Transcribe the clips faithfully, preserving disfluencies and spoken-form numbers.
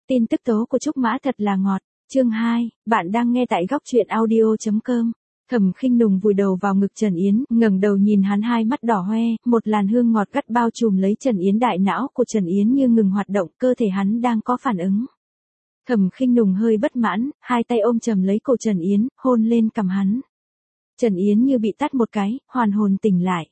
Tin tức tố của Trúc Mã thật là ngọt. Chương hai, bạn đang nghe tại góc truyện audio chấm com. Thẩm Khinh Nùng vùi đầu vào ngực Trần Yến, ngẩng đầu nhìn hắn, hai mắt đỏ hoe, một làn hương ngọt gắt bao trùm lấy Trần Yến, đại não của Trần Yến như ngừng hoạt động, cơ thể hắn đang có phản ứng. Thẩm Khinh Nùng hơi bất mãn, hai tay ôm chầm lấy cổ Trần Yến, hôn lên cằm hắn. Trần Yến như bị tát một cái, hoàn hồn tỉnh lại.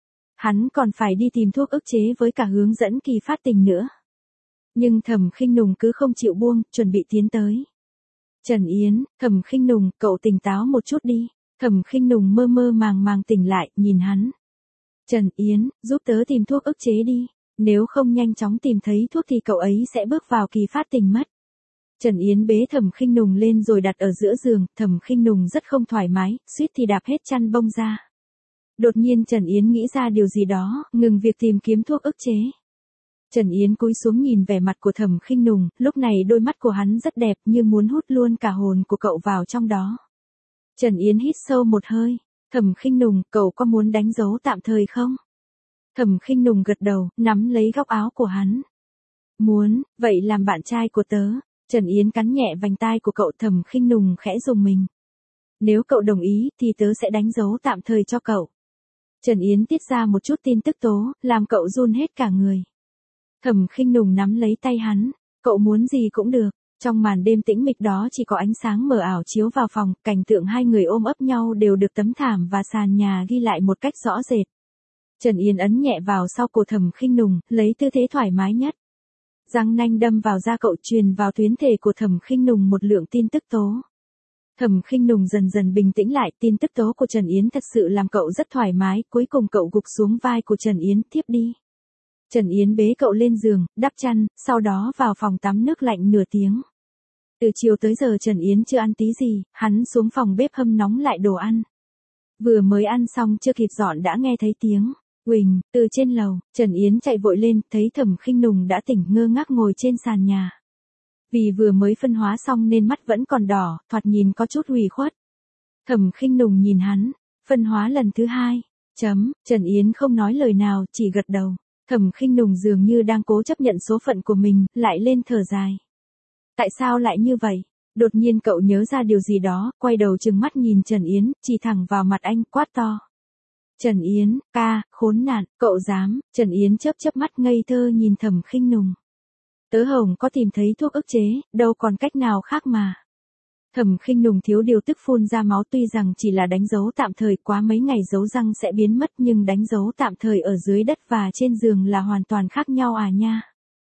Hắn còn phải đi tìm thuốc ức chế với cả hướng dẫn kỳ phát tình nữa. Nhưng Thẩm Khinh Nùng cứ không chịu buông, chuẩn bị tiến tới. Trần Yến, Thẩm Khinh Nùng, cậu tỉnh táo một chút đi. Thẩm Khinh Nùng mơ mơ màng màng tỉnh lại, nhìn hắn. Trần Yến, giúp tớ tìm thuốc ức chế đi. Nếu không nhanh chóng tìm thấy thuốc thì cậu ấy sẽ bước vào kỳ phát tình mất. Trần Yến bế Thẩm Khinh Nùng lên rồi đặt ở giữa giường, Thẩm Khinh Nùng rất không thoải mái, suýt thì đạp hết chăn bông ra. Đột nhiên Trần Yến nghĩ ra điều gì đó, ngừng việc tìm kiếm thuốc ức chế. Trần Yến cúi xuống nhìn vẻ mặt của Thẩm Khinh Nùng, lúc này đôi mắt của hắn rất đẹp, như muốn hút luôn cả hồn của cậu vào trong đó. Trần Yến hít sâu một hơi. Thẩm Khinh Nùng, cậu có muốn đánh dấu tạm thời không? Thẩm Khinh Nùng gật đầu, nắm lấy góc áo của hắn. Muốn, vậy làm bạn trai của tớ. Trần Yến cắn nhẹ vành tai của cậu. Thẩm Khinh Nùng khẽ rùng mình. Nếu cậu đồng ý, thì tớ sẽ đánh dấu tạm thời cho cậu. Trần Yến tiết ra một chút tin tức tố, làm cậu run hết cả người. Thẩm Khinh Nùng nắm lấy tay hắn. Cậu muốn gì cũng được. Trong màn đêm tĩnh mịch đó chỉ có ánh sáng mờ ảo chiếu vào phòng, cảnh tượng hai người ôm ấp nhau đều được tấm thảm và sàn nhà ghi lại một cách rõ rệt. Trần Yến ấn nhẹ vào sau cổ Thẩm Khinh Nùng, lấy tư thế thoải mái nhất. Răng nanh đâm vào da cậu, truyền vào tuyến thể của Thẩm Khinh Nùng một lượng tin tức tố. Thẩm Khinh Nùng dần dần bình tĩnh lại, tin tức tố của Trần Yến thật sự làm cậu rất thoải mái, cuối cùng cậu gục xuống vai của Trần Yến, tiếp đi. Trần Yến bế cậu lên giường, đắp chăn, sau đó vào phòng tắm nước lạnh nửa tiếng. Từ chiều tới giờ Trần Yến chưa ăn tí gì, hắn xuống phòng bếp hâm nóng lại đồ ăn. Vừa mới ăn xong chưa kịp dọn đã nghe thấy tiếng Quỳnh từ trên lầu. Trần Yến chạy vội lên, thấy Thẩm Khinh Nùng đã tỉnh, ngơ ngác ngồi trên sàn nhà. Vì vừa mới phân hóa xong nên mắt vẫn còn đỏ, thoạt nhìn có chút ủy khuất. Thẩm Khinh Nùng nhìn hắn, phân hóa lần thứ hai. Chấm, Trần Yến không nói lời nào, chỉ gật đầu. Thẩm Khinh Nùng dường như đang cố chấp nhận số phận của mình, lại lên thở dài. Tại sao lại như vậy? Đột nhiên cậu nhớ ra điều gì đó, quay đầu trừng mắt nhìn Trần Yến, chỉ thẳng vào mặt anh, quát to. Trần Yến, ca, khốn nạn, cậu dám? Trần Yến chớp chớp mắt ngây thơ nhìn Thẩm Khinh Nùng. Tớ hồng có tìm thấy thuốc ức chế, đâu còn cách nào khác mà. Thẩm Khinh Nùng thiếu điều tức phun ra máu, tuy rằng chỉ là đánh dấu tạm thời, quá mấy ngày dấu răng sẽ biến mất, nhưng đánh dấu tạm thời ở dưới đất và trên giường là hoàn toàn khác nhau à nha.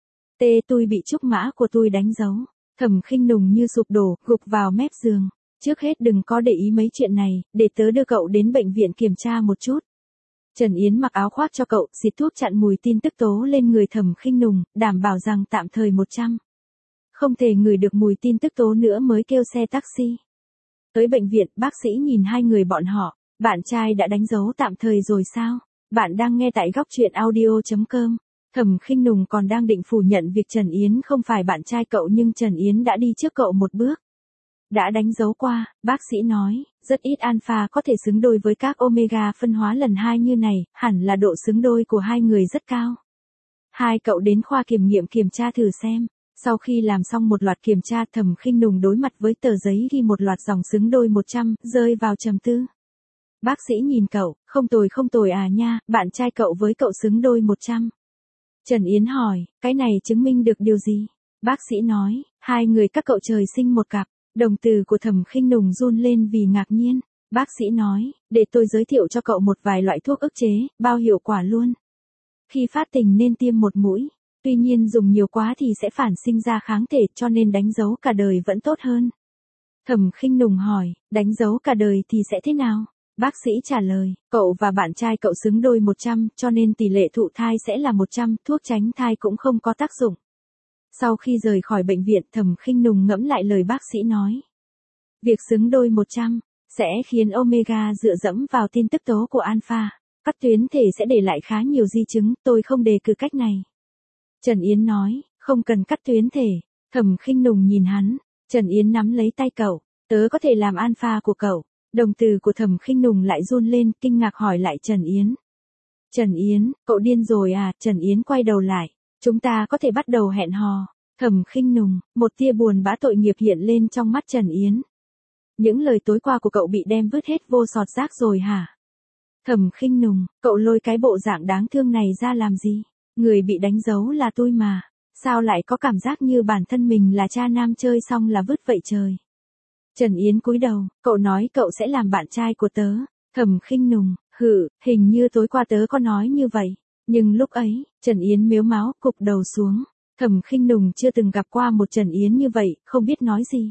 Tê, tôi bị Trúc Mã của tôi đánh dấu. Thẩm Khinh Nùng như sụp đổ, gục vào mép giường. Trước hết đừng có để ý mấy chuyện này, để tớ đưa cậu đến bệnh viện kiểm tra một chút. Trần Yến mặc áo khoác cho cậu, xịt thuốc chặn mùi tin tức tố lên người Thẩm Khinh Nùng, đảm bảo rằng tạm thời một trăm. Không thể ngửi được mùi tin tức tố nữa mới kêu xe taxi. Tới bệnh viện, bác sĩ nhìn hai người bọn họ. Bạn trai đã đánh dấu tạm thời rồi sao? Bạn đang nghe tại góc truyện audio chấm com. Thẩm Khinh Nùng còn đang định phủ nhận việc Trần Yến không phải bạn trai cậu, nhưng Trần Yến đã đi trước cậu một bước. Đã đánh dấu qua, bác sĩ nói, rất ít alpha có thể xứng đôi với các omega phân hóa lần hai như này, hẳn là độ xứng đôi của hai người rất cao. Hai cậu đến khoa kiểm nghiệm kiểm tra thử xem. Sau khi làm xong một loạt kiểm tra, Thẩm Khinh Nùng đối mặt với tờ giấy ghi một loạt dòng xứng đôi một trăm, rơi vào trầm tư. Bác sĩ nhìn cậu, không tồi không tồi à nha, bạn trai cậu với cậu xứng đôi một trăm. Trần Yến hỏi, cái này chứng minh được điều gì? Bác sĩ nói, hai người các cậu trời sinh một cặp. Đồng từ của Thẩm Khinh Nùng run lên vì ngạc nhiên. Bác sĩ nói, để tôi giới thiệu cho cậu một vài loại thuốc ức chế, bao hiệu quả luôn. Khi phát tình nên tiêm một mũi. Tuy nhiên dùng nhiều quá thì sẽ phản sinh ra kháng thể, cho nên đánh dấu cả đời vẫn tốt hơn. Thẩm Khinh Nùng hỏi, đánh dấu cả đời thì sẽ thế nào? Bác sĩ trả lời, cậu và bạn trai cậu xứng đôi một trăm, cho nên tỷ lệ thụ thai sẽ là một trăm, thuốc tránh thai cũng không có tác dụng. Sau khi rời khỏi bệnh viện, Thẩm Khinh Nùng ngẫm lại lời bác sĩ nói. Việc xứng đôi một trăm, sẽ khiến omega dựa dẫm vào tin tức tố của alpha. Cắt tuyến thể sẽ để lại khá nhiều di chứng, tôi không đề cử cách này. Trần Yến nói, không cần cắt tuyến thể. Thẩm Khinh Nùng nhìn hắn. Trần Yến nắm lấy tay cậu, tớ có thể làm alpha của cậu. Đồng từ của Thẩm Khinh Nùng lại run lên, kinh ngạc hỏi lại Trần Yến. Trần Yến, cậu điên rồi à? Trần Yến quay đầu lại. Chúng ta có thể bắt đầu hẹn hò. Thẩm Khinh Nùng, một tia buồn bã tội nghiệp hiện lên trong mắt Trần Yến. Những lời tối qua của cậu bị đem vứt hết vô sọt rác rồi hả? Thẩm Khinh Nùng, cậu lôi cái bộ dạng đáng thương này ra làm gì? Người bị đánh dấu là tôi mà. Sao lại có cảm giác như bản thân mình là cha nam chơi xong là vứt vậy trời? Trần Yến cúi đầu, cậu nói cậu sẽ làm bạn trai của tớ. Thẩm Khinh Nùng, hử, hình như tối qua tớ có nói như vậy. Nhưng lúc ấy, Trần Yến mếu máo, cụp đầu xuống. Thẩm Khinh Nùng chưa từng gặp qua một Trần Yến như vậy, không biết nói gì.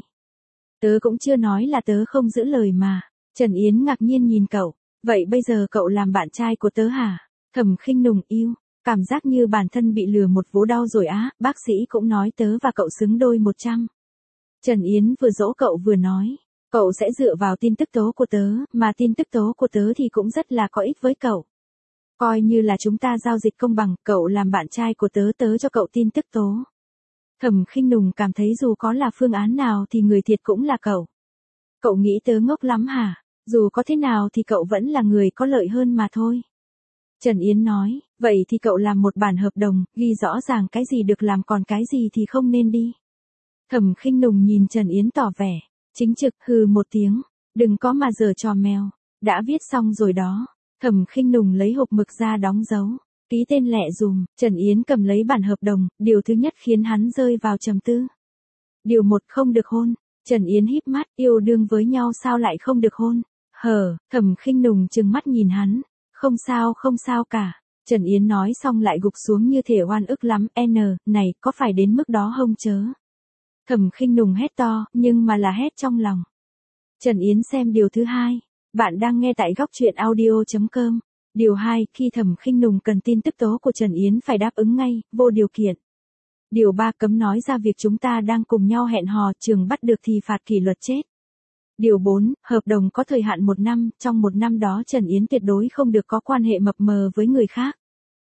Tớ cũng chưa nói là tớ không giữ lời mà. Trần Yến ngạc nhiên nhìn cậu. Vậy bây giờ cậu làm bạn trai của tớ hả? Thẩm Khinh Nùng yêu. Cảm giác như bản thân bị lừa một vố đau rồi á, bác sĩ cũng nói tớ và cậu xứng đôi một trăm. Trần Yến vừa dỗ cậu vừa nói. Cậu sẽ dựa vào tin tức tố của tớ, mà tin tức tố của tớ thì cũng rất là có ích với cậu. Coi như là chúng ta giao dịch công bằng, cậu làm bạn trai của tớ tớ cho cậu tin tức tố. Thẩm Khinh Nùng cảm thấy dù có là phương án nào thì người thiệt cũng là cậu. Cậu nghĩ tớ ngốc lắm hả? Dù có thế nào thì cậu vẫn là người có lợi hơn mà thôi. Trần Yến nói, vậy thì cậu làm một bản hợp đồng, ghi rõ ràng cái gì được làm còn cái gì thì không nên đi. Thẩm Khinh Nùng nhìn Trần Yến tỏ vẻ, chính trực hừ một tiếng, đừng có mà giở trò mèo, đã viết xong rồi đó. Thẩm Khinh Nùng lấy hộp mực ra đóng dấu, ký tên lẹ dùm, Trần Yến cầm lấy bản hợp đồng, điều thứ nhất khiến hắn rơi vào trầm tư. Điều một không được hôn, Trần Yến híp mắt, yêu đương với nhau sao lại không được hôn? Hờ, Thẩm Khinh Nùng trừng mắt nhìn hắn, không sao không sao cả. Trần Yến nói xong lại gục xuống như thể oan ức lắm, n, này, có phải đến mức đó không chớ? Thẩm Khinh Nùng hét to, nhưng mà là hét trong lòng. Trần Yến xem điều thứ hai. Bạn đang nghe tại góc truyện audio chấm com. Điều hai, khi Thẩm Khinh Nùng cần tin tức tố của Trần Yến phải đáp ứng ngay, vô điều kiện. Điều ba, cấm nói ra việc chúng ta đang cùng nhau hẹn hò, trường bắt được thì phạt kỷ luật chết. Điều bốn, hợp đồng có thời hạn một năm, trong một năm đó Trần Yến tuyệt đối không được có quan hệ mập mờ với người khác.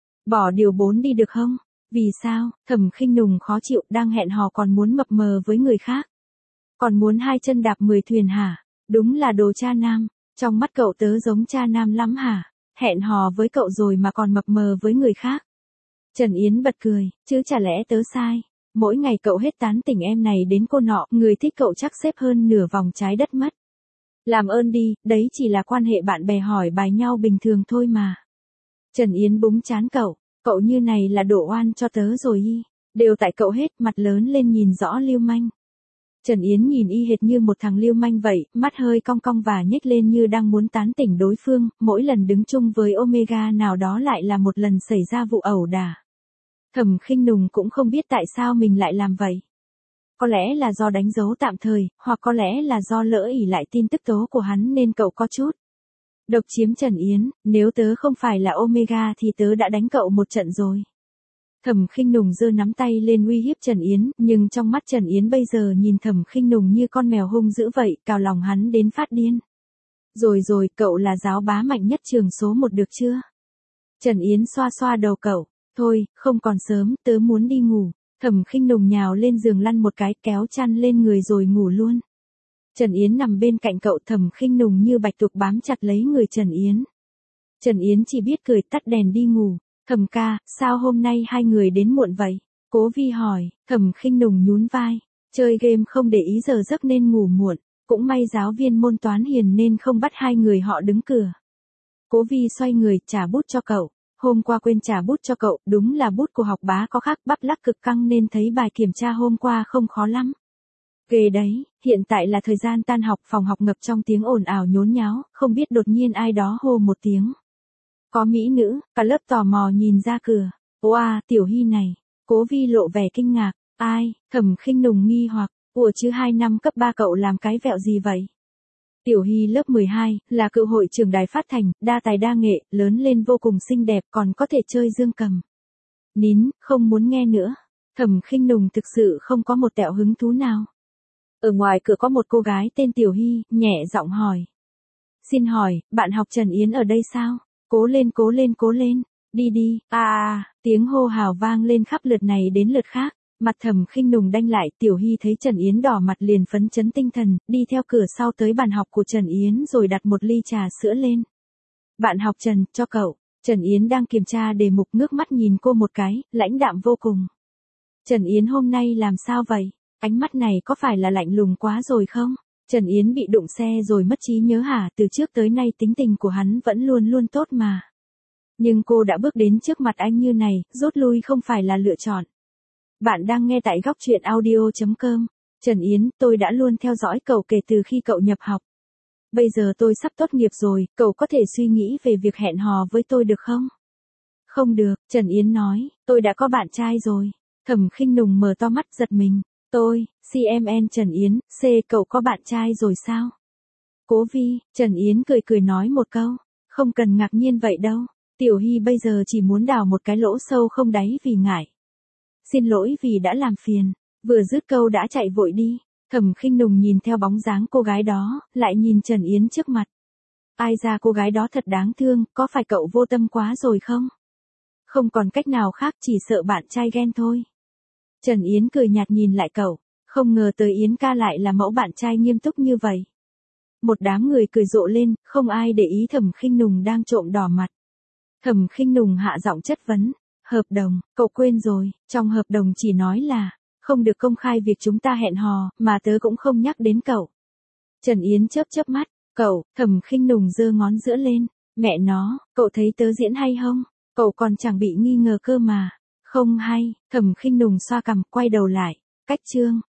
Bỏ điều bốn đi được không? Vì sao? Thẩm Khinh Nùng khó chịu, đang hẹn hò còn muốn mập mờ với người khác. Còn muốn hai chân đạp mười thuyền hả? Đúng là đồ cha nam. Trong mắt cậu tớ giống cha nam lắm hả? Hẹn hò với cậu rồi mà còn mập mờ với người khác. Trần Yến bật cười, chứ chả lẽ tớ sai. Mỗi ngày cậu hết tán tỉnh em này đến cô nọ, người thích cậu chắc xếp hơn nửa vòng trái đất mất. Làm ơn đi, đấy chỉ là quan hệ bạn bè hỏi bài nhau bình thường thôi mà. Trần Yến búng chán cậu, cậu như này là đổ oan cho tớ rồi y. Đều tại cậu hết, mặt lớn lên nhìn rõ lưu manh. Trần Yến nhìn y hệt như một thằng lưu manh vậy, mắt hơi cong cong và nhếch lên như đang muốn tán tỉnh đối phương, mỗi lần đứng chung với Omega nào đó lại là một lần xảy ra vụ ẩu đả. Thẩm Khinh Nùng cũng không biết tại sao mình lại làm vậy. Có lẽ là do đánh dấu tạm thời, hoặc có lẽ là do lỡ ỉ lại tin tức tố của hắn nên cậu có chút độc chiếm Trần Yến, nếu tớ không phải là Omega thì tớ đã đánh cậu một trận rồi. Thẩm Khinh Nùng giơ nắm tay lên uy hiếp Trần Yến, nhưng trong mắt Trần Yến bây giờ nhìn Thẩm Khinh Nùng như con mèo hung dữ vậy, cào lòng hắn đến phát điên. Rồi rồi, cậu là giáo bá mạnh nhất trường số một được chưa? Trần Yến xoa xoa đầu cậu, thôi, không còn sớm, tớ muốn đi ngủ. Thẩm Khinh Nùng nhào lên giường lăn một cái, kéo chăn lên người rồi ngủ luôn. Trần Yến nằm bên cạnh cậu, Thẩm Khinh Nùng như bạch tuộc bám chặt lấy người Trần Yến. Trần Yến chỉ biết cười, tắt đèn đi ngủ. Thẩm ca, sao hôm nay hai người đến muộn vậy? Cố Vi hỏi. Thẩm Khinh Nùng nhún vai. Chơi game không để ý giờ giấc nên ngủ muộn. Cũng may giáo viên môn toán hiền nên không bắt hai người họ đứng cửa. Cố Vi xoay người, trả bút cho cậu. Hôm qua quên trả bút cho cậu, đúng là bút của học bá có khác, bắp lắc cực căng nên thấy bài kiểm tra hôm qua không khó lắm. Ghê đấy, hiện tại là thời gian tan học, phòng học ngập trong tiếng ồn ào nhốn nháo, không biết đột nhiên ai đó hô một tiếng. Có mỹ nữ, cả lớp tò mò nhìn ra cửa. Oa, Tiểu Hy này. Cố Vi lộ vẻ kinh ngạc. Ai? Thẩm Khinh Nùng nghi hoặc. Ủa chứ hai năm cấp ba cậu làm cái vẹo gì vậy? Tiểu Hy lớp mười hai, là cựu hội trưởng đài phát thanh, đa tài đa nghệ, lớn lên vô cùng xinh đẹp, còn có thể chơi dương cầm. Nín, không muốn nghe nữa. Thẩm Khinh Nùng thực sự không có một tẹo hứng thú nào. Ở ngoài cửa có một cô gái tên Tiểu Hy, nhẹ giọng hỏi. Xin hỏi, bạn học Trần Yến ở đây sao? Cố lên cố lên cố lên, đi đi, à à, tiếng hô hào vang lên khắp lượt này đến lượt khác. Mặt Thẩm Khinh Nùng đanh lại, Tiểu Hy thấy Trần Yến đỏ mặt liền phấn chấn tinh thần, đi theo cửa sau tới bàn học của Trần Yến rồi đặt một ly trà sữa lên. Bạn học Trần, cho cậu. Trần Yến đang kiểm tra đề mục, ngước mắt nhìn cô một cái, lãnh đạm vô cùng. Trần Yến hôm nay làm sao vậy? Ánh mắt này có phải là lạnh lùng quá rồi không? Trần Yến bị đụng xe rồi mất trí nhớ hả? Từ trước tới nay tính tình của hắn vẫn luôn luôn tốt mà. Nhưng cô đã bước đến trước mặt anh như này, rút lui không phải là lựa chọn. Bạn đang nghe tại góc truyện audio.com. Trần Yến, tôi đã luôn theo dõi cậu kể từ khi cậu nhập học. Bây giờ tôi sắp tốt nghiệp rồi, cậu có thể suy nghĩ về việc hẹn hò với tôi được không? Không được, Trần Yến nói, tôi đã có bạn trai rồi. Thẩm Khinh Nùng mở to mắt giật mình. Tôi, xê em en Trần Yến, C cậu có bạn trai rồi sao? Cố Vi, Trần Yến cười cười nói một câu. Không cần ngạc nhiên vậy đâu. Tiểu Hy bây giờ chỉ muốn đào một cái lỗ sâu không đáy vì ngại. Xin lỗi vì đã làm phiền. Vừa dứt câu đã chạy vội đi. Thẩm Khinh Nùng nhìn theo bóng dáng cô gái đó, lại nhìn Trần Yến trước mặt. Ai ra cô gái đó thật đáng thương, có phải cậu vô tâm quá rồi không? Không còn cách nào khác, chỉ sợ bạn trai ghen thôi. Trần Yến cười nhạt nhìn lại cậu, không ngờ tới Yến ca lại là mẫu bạn trai nghiêm túc như vậy. Một đám người cười rộ lên, không ai để ý Thẩm Khinh Nùng đang trộm đỏ mặt. Thẩm Khinh Nùng hạ giọng chất vấn, hợp đồng, cậu quên rồi, trong hợp đồng chỉ nói là, không được công khai việc chúng ta hẹn hò, mà tớ cũng không nhắc đến cậu. Trần Yến chớp chớp mắt, cậu, Thẩm Khinh Nùng giơ ngón giữa lên, mẹ nó, cậu thấy tớ diễn hay không? Cậu còn chẳng bị nghi ngờ cơ mà. Không hay, Thẩm Khinh Nùng xoa cằm, quay đầu lại, cách chương.